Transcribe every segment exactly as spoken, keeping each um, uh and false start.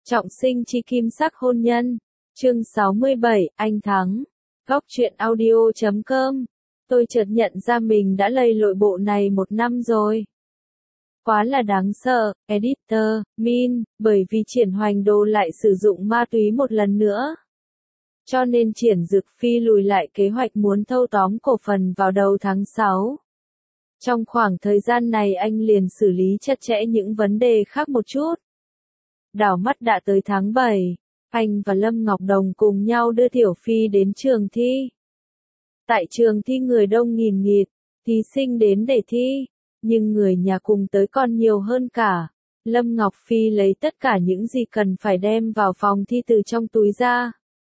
Trọng sinh chi kim sắc hôn nhân. Chương sáu mươi bảy, anh thắng. Góc truyện audio chấm com. Tôi chợt nhận ra mình đã lầy lội bộ này một năm rồi. Quá là đáng sợ, editor, Min, bởi vì Triển Hoành Đồ lại sử dụng ma túy một lần nữa. Cho nên Triển Dực Phi lùi lại kế hoạch muốn thâu tóm cổ phần vào đầu tháng sáu. Trong khoảng thời gian này anh liền xử lý chặt chẽ những vấn đề khác một chút. Đảo mắt đã tới tháng bảy, anh và Lâm Ngọc Đồng cùng nhau đưa Tiểu Phi đến trường thi. Tại trường thi người đông nghìn nghịt, thí sinh đến để thi, nhưng người nhà cùng tới còn nhiều hơn cả. Lâm Ngọc Phi lấy tất cả những gì cần phải đem vào phòng thi từ trong túi ra.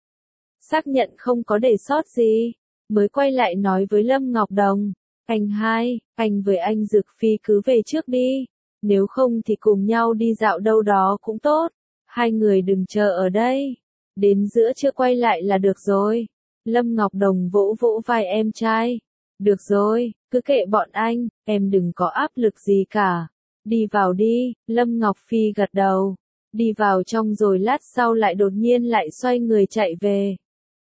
Xác nhận không có để sót gì, mới quay lại nói với Lâm Ngọc Đồng, anh hai, anh với anh Dực Phi cứ về trước đi. Nếu không thì cùng nhau đi dạo đâu đó cũng tốt. Hai người đừng chờ ở đây. Đến giữa trưa quay lại là được rồi. Lâm Ngọc Đồng vỗ vỗ vai em trai. Được rồi, cứ kệ bọn anh, em đừng có áp lực gì cả. Đi vào đi, Lâm Ngọc Phi gật đầu. Đi vào trong rồi lát sau lại đột nhiên lại xoay người chạy về.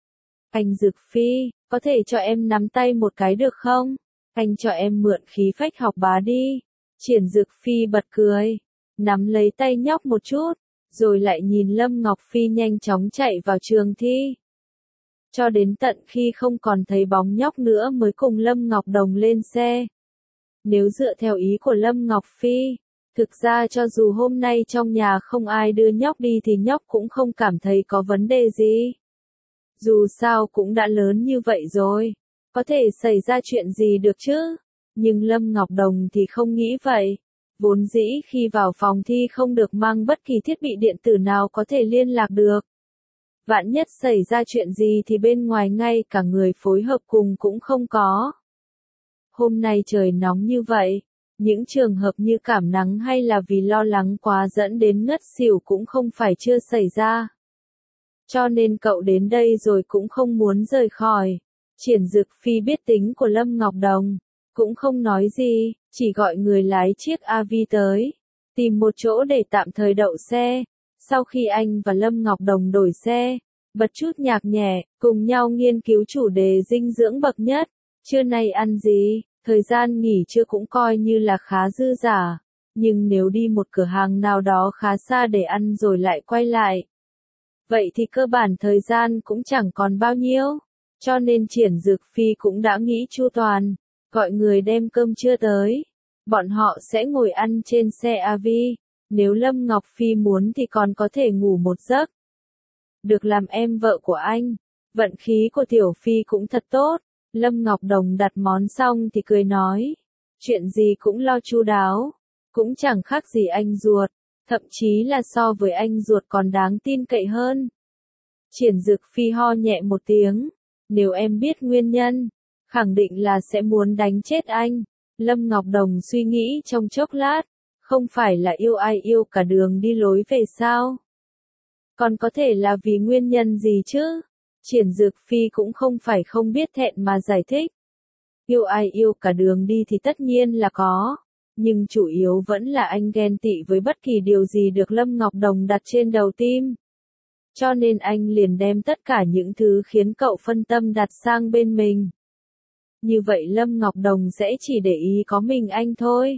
Anh Dực Phi, có thể cho em nắm tay một cái được không? Anh cho em mượn khí phách học bá đi. Triển Dực Phi bật cười, nắm lấy tay nhóc một chút, rồi lại nhìn Lâm Ngọc Phi nhanh chóng chạy vào trường thi. Cho đến tận khi không còn thấy bóng nhóc nữa mới cùng Lâm Ngọc Đồng lên xe. Nếu dựa theo ý của Lâm Ngọc Phi, thực ra cho dù hôm nay trong nhà không ai đưa nhóc đi thì nhóc cũng không cảm thấy có vấn đề gì. Dù sao cũng đã lớn như vậy rồi, có thể xảy ra chuyện gì được chứ? Nhưng Lâm Ngọc Đồng thì không nghĩ vậy. Vốn dĩ khi vào phòng thi không được mang bất kỳ thiết bị điện tử nào có thể liên lạc được. Vạn nhất xảy ra chuyện gì thì bên ngoài ngay cả người phối hợp cùng cũng không có. Hôm nay trời nóng như vậy, những trường hợp như cảm nắng hay là vì lo lắng quá dẫn đến ngất xỉu cũng không phải chưa xảy ra. Cho nên cậu đến đây rồi cũng không muốn rời khỏi. Triển Dực Phi biết tính của Lâm Ngọc Đồng. Cũng không nói gì, chỉ gọi người lái chiếc a vê tới, tìm một chỗ để tạm thời đậu xe. Sau khi anh và Lâm Ngọc Đồng đổi xe, bật chút nhạc nhẹ, cùng nhau nghiên cứu chủ đề dinh dưỡng bậc nhất. Trưa nay ăn gì, thời gian nghỉ trưa cũng coi như là khá dư dả. Nhưng nếu đi một cửa hàng nào đó khá xa để ăn rồi lại quay lại, vậy thì cơ bản thời gian cũng chẳng còn bao nhiêu. Cho nên Triển Dực Phi cũng đã nghĩ chu toàn. Gọi người đem cơm trưa tới. Bọn họ sẽ ngồi ăn trên xe a vê. Nếu Lâm Ngọc Phi muốn thì còn có thể ngủ một giấc. Được làm em vợ của anh. Vận khí của Tiểu Phi cũng thật tốt. Lâm Ngọc Đồng đặt món xong thì cười nói. Chuyện gì cũng lo chu đáo. Cũng chẳng khác gì anh ruột. Thậm chí là so với anh ruột còn đáng tin cậy hơn. Triển Dực Phi ho nhẹ một tiếng. Nếu em biết nguyên nhân, khẳng định là sẽ muốn đánh chết anh. Lâm Ngọc Đồng suy nghĩ trong chốc lát, không phải là yêu ai yêu cả đường đi lối về sao? Còn có thể là vì nguyên nhân gì chứ? Triển Dực Phi cũng không phải không biết thẹn mà giải thích. Yêu ai yêu cả đường đi thì tất nhiên là có, nhưng chủ yếu vẫn là anh ghen tị với bất kỳ điều gì được Lâm Ngọc Đồng đặt trên đầu tim. Cho nên anh liền đem tất cả những thứ khiến cậu phân tâm đặt sang bên mình. Như vậy Lâm Ngọc Đồng sẽ chỉ để ý có mình anh thôi.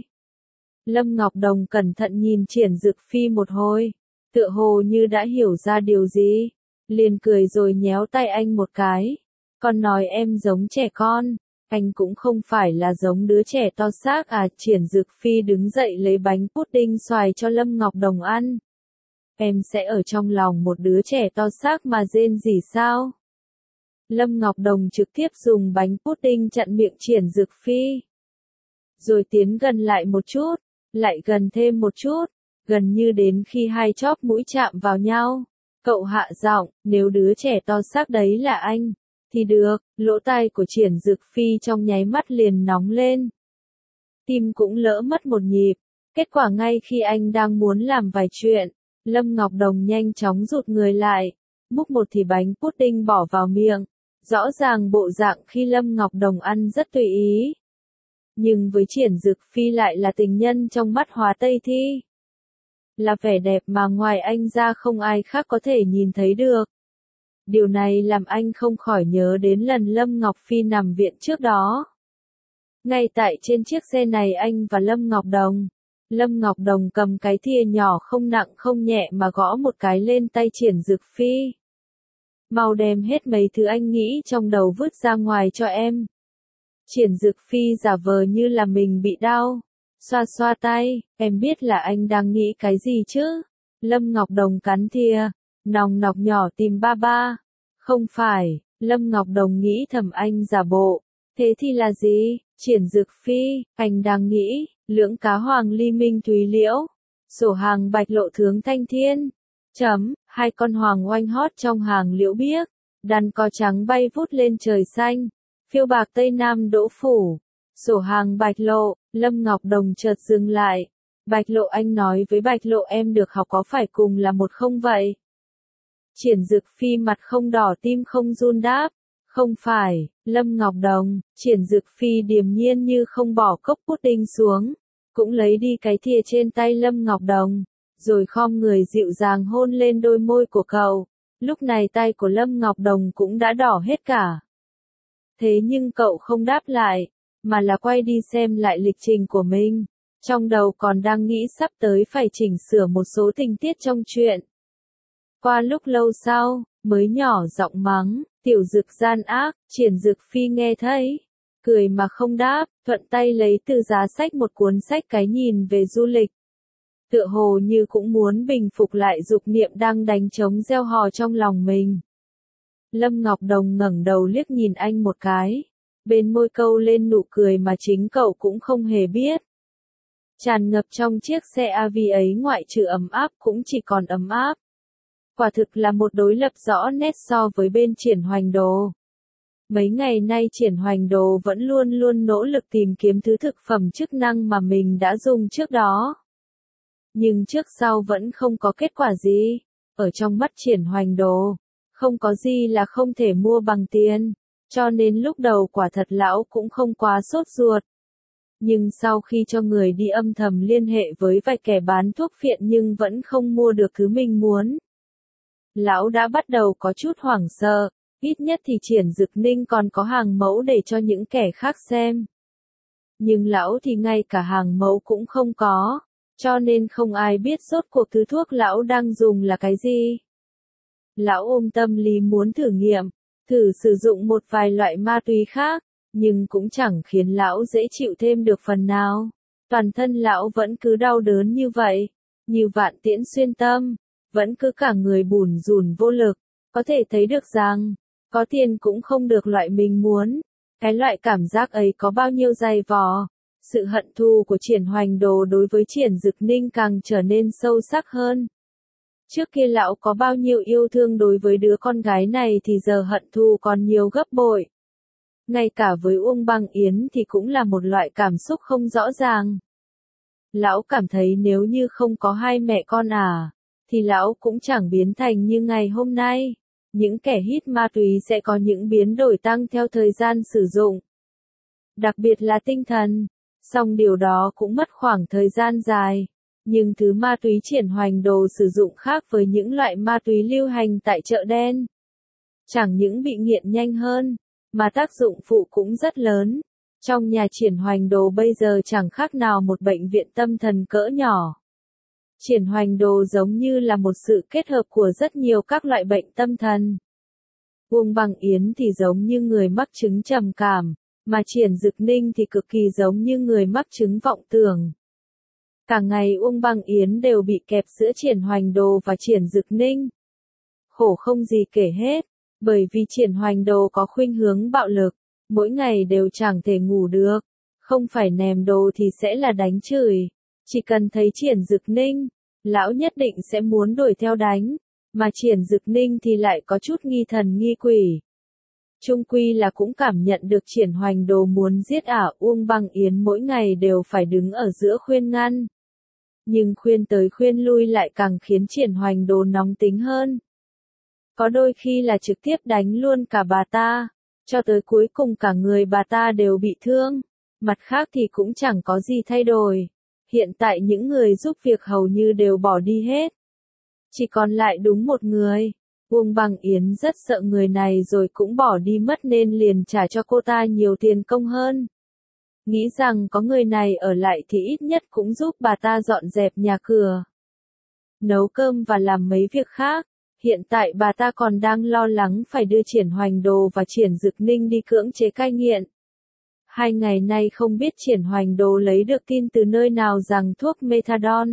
Lâm Ngọc Đồng cẩn thận nhìn Triển Dực Phi một hồi, tựa hồ như đã hiểu ra điều gì, liền cười rồi nhéo tay anh một cái. Con nói em giống trẻ con, anh cũng không phải là giống đứa trẻ to xác à. Triển Dực Phi đứng dậy lấy bánh pudding xoài cho Lâm Ngọc Đồng ăn. Em sẽ ở trong lòng một đứa trẻ to xác mà rên rỉ sao? Lâm Ngọc Đồng trực tiếp dùng bánh pudding chặn miệng Triển Dực Phi. Rồi tiến gần lại một chút, lại gần thêm một chút, gần như đến khi hai chóp mũi chạm vào nhau. Cậu hạ giọng, nếu đứa trẻ to xác đấy là anh, thì được. Lỗ tai của Triển Dực Phi trong nháy mắt liền nóng lên. Tim cũng lỡ mất một nhịp. Kết quả ngay khi anh đang muốn làm vài chuyện, Lâm Ngọc Đồng nhanh chóng rụt người lại, múc một thìa bánh pudding bỏ vào miệng. Rõ ràng bộ dạng khi Lâm Ngọc Đồng ăn rất tùy ý. Nhưng với Triển Dực Phi lại là tình nhân trong mắt Hóa Tây Thi. là vẻ đẹp mà ngoài anh ra không ai khác có thể nhìn thấy được. Điều này làm anh không khỏi nhớ đến lần Lâm Ngọc Phi nằm viện trước đó. Ngay tại trên chiếc xe này anh và Lâm Ngọc Đồng. Lâm Ngọc Đồng cầm cái thìa nhỏ không nặng không nhẹ mà gõ một cái lên tay Triển Dực Phi. Mau đem hết mấy thứ anh nghĩ trong đầu vứt ra ngoài cho em. Triển Dực Phi giả vờ như là mình bị đau. Xoa xoa tay, em biết là anh đang nghĩ cái gì chứ? Lâm Ngọc Đồng cắn thìa, nòng nọc nhỏ tìm ba ba. Không phải, Lâm Ngọc Đồng nghĩ thầm anh giả bộ. Thế thì là gì? Triển Dực Phi, anh đang nghĩ, lưỡng cá hoàng ly minh thúy liễu, sổ hàng bạch lộ thướng thanh thiên. Chấm, hai con hoàng oanh hót trong hàng liễu biếc, đàn cò trắng bay vút lên trời xanh, phiêu bạc tây nam đỗ phủ, sổ hàng bạch lộ. Lâm Ngọc Đồng chợt dừng lại. Bạch lộ, anh nói với Bạch lộ em được học có phải cùng là một không vậy? Triển Dực Phi mặt không đỏ tim không run đáp. Không phải, Lâm Ngọc Đồng. Triển Dực Phi điềm nhiên như không bỏ cốc pudding xuống, cũng lấy đi cái thìa trên tay Lâm Ngọc Đồng, rồi khom người dịu dàng hôn lên đôi môi của cậu. Lúc này tay của Lâm Ngọc Đồng cũng đã đỏ hết cả. Thế nhưng cậu không đáp lại, mà là quay đi xem lại lịch trình của mình. Trong đầu còn đang nghĩ sắp tới phải chỉnh sửa một số tình tiết trong chuyện. Qua lúc lâu sau, mới nhỏ giọng mắng, tiểu Dực gian ác. Triển Dực Phi nghe thấy, cười mà không đáp, thuận tay lấy từ giá sách một cuốn sách cái nhìn về du lịch. Tựa hồ như cũng muốn bình phục lại dục niệm đang đánh trống gieo hò trong lòng mình. Lâm Ngọc Đồng ngẩng đầu liếc nhìn anh một cái, bên môi câu lên nụ cười mà chính cậu cũng không hề biết. Tràn ngập trong chiếc xe a vê ấy ngoại trừ ấm áp cũng chỉ còn ấm áp. Quả thực là một đối lập rõ nét so với bên Triển Hoành Đồ. Mấy ngày nay Triển Hoành Đồ vẫn luôn luôn nỗ lực tìm kiếm thứ thực phẩm chức năng mà mình đã dùng trước đó. Nhưng trước sau vẫn không có kết quả gì. Ở trong mắt Triển Hoành Đồ, không có gì là không thể mua bằng tiền. Cho nên lúc đầu quả thật lão cũng không quá sốt ruột. Nhưng sau khi cho người đi âm thầm liên hệ với vài kẻ bán thuốc phiện nhưng vẫn không mua được thứ mình muốn, lão đã bắt đầu có chút hoảng sợ. Ít nhất thì Triển Dực Ninh còn có hàng mẫu để cho những kẻ khác xem. Nhưng lão thì ngay cả hàng mẫu cũng không có, cho nên không ai biết rốt cuộc thứ thuốc lão đang dùng là cái gì. Lão ôm tâm lý muốn thử nghiệm, thử sử dụng một vài loại ma túy khác, nhưng cũng chẳng khiến lão dễ chịu thêm được phần nào. Toàn thân lão vẫn cứ đau đớn như vậy, như vạn tiễn xuyên tâm, vẫn cứ cả người bủn rủn vô lực. Có thể thấy được rằng, có tiền cũng không được loại mình muốn. Cái loại cảm giác ấy có bao nhiêu dày vò. Sự hận thù của Triển Hoành Đồ đối với Triển Dực Ninh càng trở nên sâu sắc hơn. Trước kia lão có bao nhiêu yêu thương đối với đứa con gái này thì giờ hận thù còn nhiều gấp bội. Ngay cả với Uông Băng Yến thì cũng là một loại cảm xúc không rõ ràng. Lão cảm thấy nếu như không có hai mẹ con à, thì lão cũng chẳng biến thành như ngày hôm nay. Những kẻ hít ma túy sẽ có những biến đổi tăng theo thời gian sử dụng. Đặc biệt là tinh thần. Song điều đó cũng mất khoảng thời gian dài. Nhưng thứ ma túy Triển Hoành Đồ sử dụng khác với những loại ma túy lưu hành tại chợ đen. Chẳng những bị nghiện nhanh hơn, mà tác dụng phụ cũng rất lớn. Trong nhà Triển Hoành Đồ bây giờ chẳng khác nào một bệnh viện tâm thần cỡ nhỏ. Triển Hoành Đồ giống như là một sự kết hợp của rất nhiều các loại bệnh tâm thần. Uông Băng Yến thì giống như người mắc chứng trầm cảm, mà Triển Dực Ninh thì cực kỳ giống như người mắc chứng vọng tưởng. Cả ngày Uông Băng Yến đều bị kẹp giữa Triển Hoành Đồ và Triển Dực Ninh. Khổ không gì kể hết, bởi vì Triển Hoành Đồ có khuynh hướng bạo lực, mỗi ngày đều chẳng thể ngủ được, không phải nèm đồ thì sẽ là đánh chửi. Chỉ cần thấy Triển Dực Ninh, lão nhất định sẽ muốn đuổi theo đánh, mà Triển Dực Ninh thì lại có chút nghi thần nghi quỷ. Chung quy là cũng cảm nhận được Triển Hoành Đồ muốn giết ả Uông Băng Yến mỗi ngày đều phải đứng ở giữa khuyên ngăn. Nhưng khuyên tới khuyên lui lại càng khiến Triển Hoành Đồ nóng tính hơn. Có đôi khi là trực tiếp đánh luôn cả bà ta, cho tới cuối cùng cả người bà ta đều bị thương. Mặt khác thì cũng chẳng có gì thay đổi. Hiện tại những người giúp việc hầu như đều bỏ đi hết. Chỉ còn lại đúng một người. Uông Bằng Yến rất sợ người này rồi cũng bỏ đi mất nên liền trả cho cô ta nhiều tiền công hơn. Nghĩ rằng có người này ở lại thì ít nhất cũng giúp bà ta dọn dẹp nhà cửa, nấu cơm và làm mấy việc khác. Hiện tại bà ta còn đang lo lắng phải đưa Triển Hoành Đồ và Triển Dực Ninh đi cưỡng chế cai nghiện. Hai ngày nay không biết Triển Hoành Đồ lấy được tin từ nơi nào rằng thuốc methadone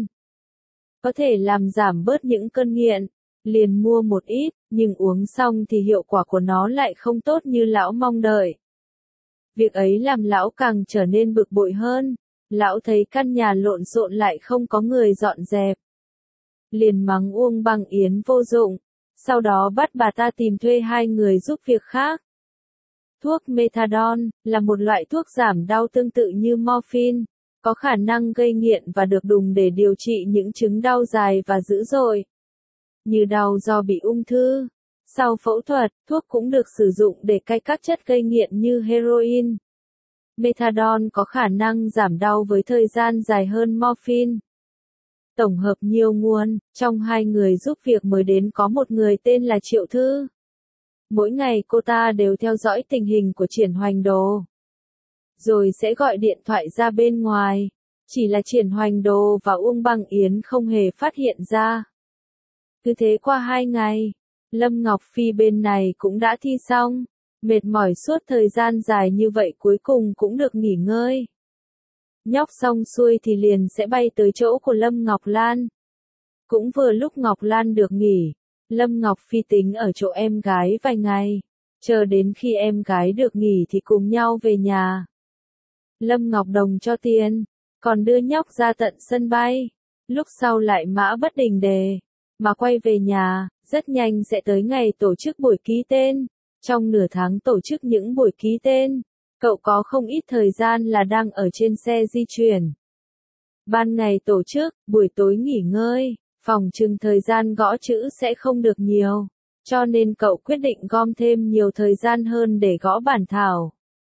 có thể làm giảm bớt những cơn nghiện, liền mua một ít, nhưng uống xong thì hiệu quả của nó lại không tốt như lão mong đợi. Việc ấy làm lão càng trở nên bực bội hơn, lão thấy căn nhà lộn xộn lại không có người dọn dẹp. Liền mắng Uông Bằng Yến vô dụng, sau đó bắt bà ta tìm thuê hai người giúp việc khác. Thuốc methadone là một loại thuốc giảm đau tương tự như morphine, có khả năng gây nghiện và được dùng để điều trị những chứng đau dài và dữ dội, như đau do bị ung thư. Sau phẫu thuật, thuốc cũng được sử dụng để cai các chất gây nghiện như heroin. Methadone có khả năng giảm đau với thời gian dài hơn morphine. Tổng hợp nhiều nguồn, trong hai người giúp việc mới đến có một người tên là Triệu Thư. Mỗi ngày cô ta đều theo dõi tình hình của Triển Hoành Đồ, rồi sẽ gọi điện thoại ra bên ngoài. Chỉ là Triển Hoành Đồ và Uông Bằng Yến không hề phát hiện ra. Cứ thế qua hai ngày, Lâm Ngọc Phi bên này cũng đã thi xong. Mệt mỏi suốt thời gian dài như vậy cuối cùng cũng được nghỉ ngơi. Nhóc xong xuôi thì liền sẽ bay tới chỗ của Lâm Ngọc Lan. Cũng vừa lúc Ngọc Lan được nghỉ, Lâm Ngọc Phi tính ở chỗ em gái vài ngày, chờ đến khi em gái được nghỉ thì cùng nhau về nhà. Lâm Ngọc Đồng cho tiền, còn đưa nhóc ra tận sân bay, lúc sau lại mã bất đình đề, mà quay về nhà, rất nhanh sẽ tới ngày tổ chức buổi ký tên. Trong nửa tháng tổ chức những buổi ký tên, cậu có không ít thời gian là đang ở trên xe di chuyển. Ban ngày tổ chức, buổi tối nghỉ ngơi, phòng chừng thời gian gõ chữ sẽ không được nhiều, cho nên cậu quyết định gom thêm nhiều thời gian hơn để gõ bản thảo.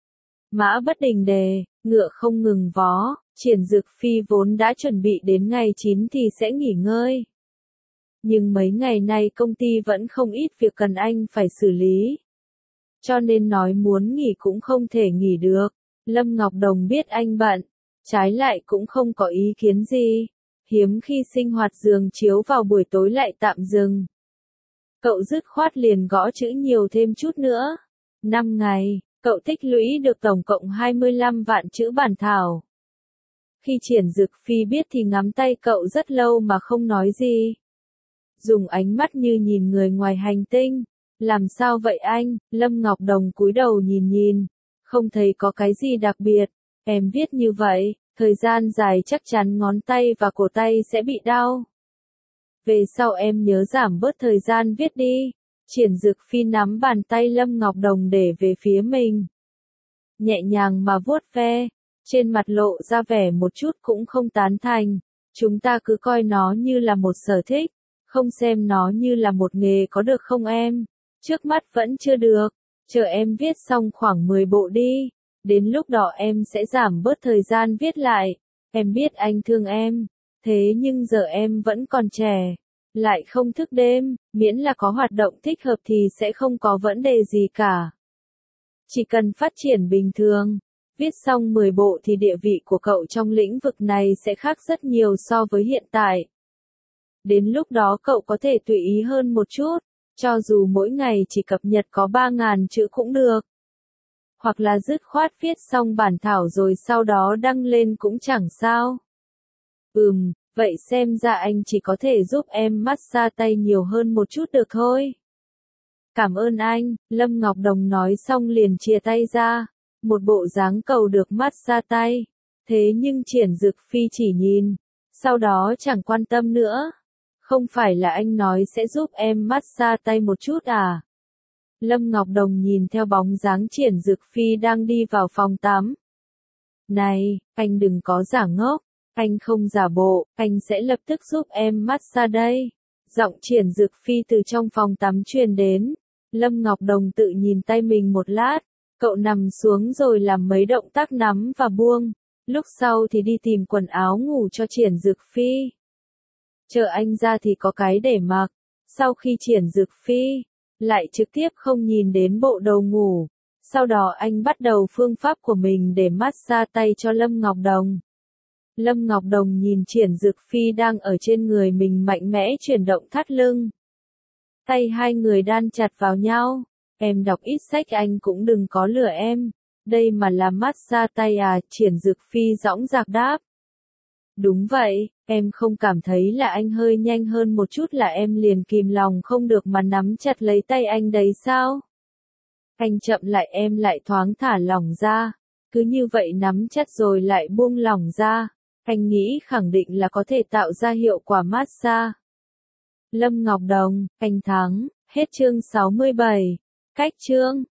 Mã bất đình đề, ngựa không ngừng vó, Triển Dực Phi vốn đã chuẩn bị đến ngày chín thì sẽ nghỉ ngơi. Nhưng mấy ngày nay công ty vẫn không ít việc cần anh phải xử lý, cho nên nói muốn nghỉ cũng không thể nghỉ được. Lâm Ngọc Đồng biết anh bận, trái lại cũng không có ý kiến gì. Hiếm khi sinh hoạt giường chiếu vào buổi tối lại tạm dừng. Cậu dứt khoát liền gõ chữ nhiều thêm chút nữa. Năm ngày, cậu tích lũy được tổng cộng hai mươi lăm vạn chữ bản thảo. Khi Triển Dực Phi biết thì ngắm tay cậu rất lâu mà không nói gì. Dùng ánh mắt như nhìn người ngoài hành tinh. Làm sao vậy anh? Lâm Ngọc Đồng cúi đầu nhìn nhìn, không thấy có cái gì đặc biệt. Em viết như vậy, thời gian dài chắc chắn ngón tay và cổ tay sẽ bị đau. Về sau em nhớ giảm bớt thời gian viết đi. Triển Dực Phi nắm bàn tay Lâm Ngọc Đồng để về phía mình, nhẹ nhàng mà vuốt ve, trên mặt lộ ra vẻ một chút cũng không tán thành. Chúng ta cứ coi nó như là một sở thích, không xem nó như là một nghề có được không em? Trước mắt vẫn chưa được, chờ em viết xong khoảng mười bộ đi, đến lúc đó em sẽ giảm bớt thời gian viết lại. Em biết anh thương em, thế nhưng giờ em vẫn còn trẻ, lại không thức đêm, miễn là có hoạt động thích hợp thì sẽ không có vấn đề gì cả. Chỉ cần phát triển bình thường, viết xong mười bộ thì địa vị của cậu trong lĩnh vực này sẽ khác rất nhiều so với hiện tại. Đến lúc đó cậu có thể tùy ý hơn một chút. Cho dù mỗi ngày chỉ cập nhật có ba nghìn chữ cũng được. Hoặc là dứt khoát viết xong bản thảo rồi sau đó đăng lên cũng chẳng sao. Ừm, vậy xem ra anh chỉ có thể giúp em massage tay nhiều hơn một chút được thôi. Cảm ơn anh, Lâm Ngọc Đồng nói xong liền chia tay ra. Một bộ dáng cầu được massage tay. Thế nhưng Triển Dực Phi chỉ nhìn, sau đó chẳng quan tâm nữa. Không phải là anh nói sẽ giúp em massage tay một chút à? Lâm Ngọc Đồng nhìn theo bóng dáng Triển Dực Phi đang đi vào phòng tắm. Này, anh đừng có giả ngốc, anh không giả bộ, anh sẽ lập tức giúp em massage đây. Giọng Triển Dực Phi từ trong phòng tắm truyền đến. Lâm Ngọc Đồng tự nhìn tay mình một lát, cậu nằm xuống rồi làm mấy động tác nắm và buông. Lúc sau thì đi tìm quần áo ngủ cho Triển Dực Phi. Chờ anh ra thì có cái để mặc. Sau khi Triển Dực Phi lại trực tiếp không nhìn đến bộ đồ ngủ. Sau đó anh bắt đầu phương pháp của mình để massage tay cho Lâm Ngọc Đồng. Lâm Ngọc Đồng nhìn Triển Dực Phi đang ở trên người mình mạnh mẽ chuyển động thắt lưng. Tay hai người đan chặt vào nhau. Em đọc ít sách anh cũng đừng có lừa em. Đây mà là massage tay à? Triển Dực Phi dõng dạc đáp. Đúng vậy, em không cảm thấy là anh hơi nhanh hơn một chút là em liền kìm lòng không được mà nắm chặt lấy tay anh đấy sao? Anh chậm lại em lại thoáng thả lỏng ra. Cứ như vậy nắm chặt rồi lại buông lỏng ra. Anh nghĩ khẳng định là có thể tạo ra hiệu quả massage. Lâm Ngọc Đồng, anh thắng, hết chương sáu mươi bảy. Cách chương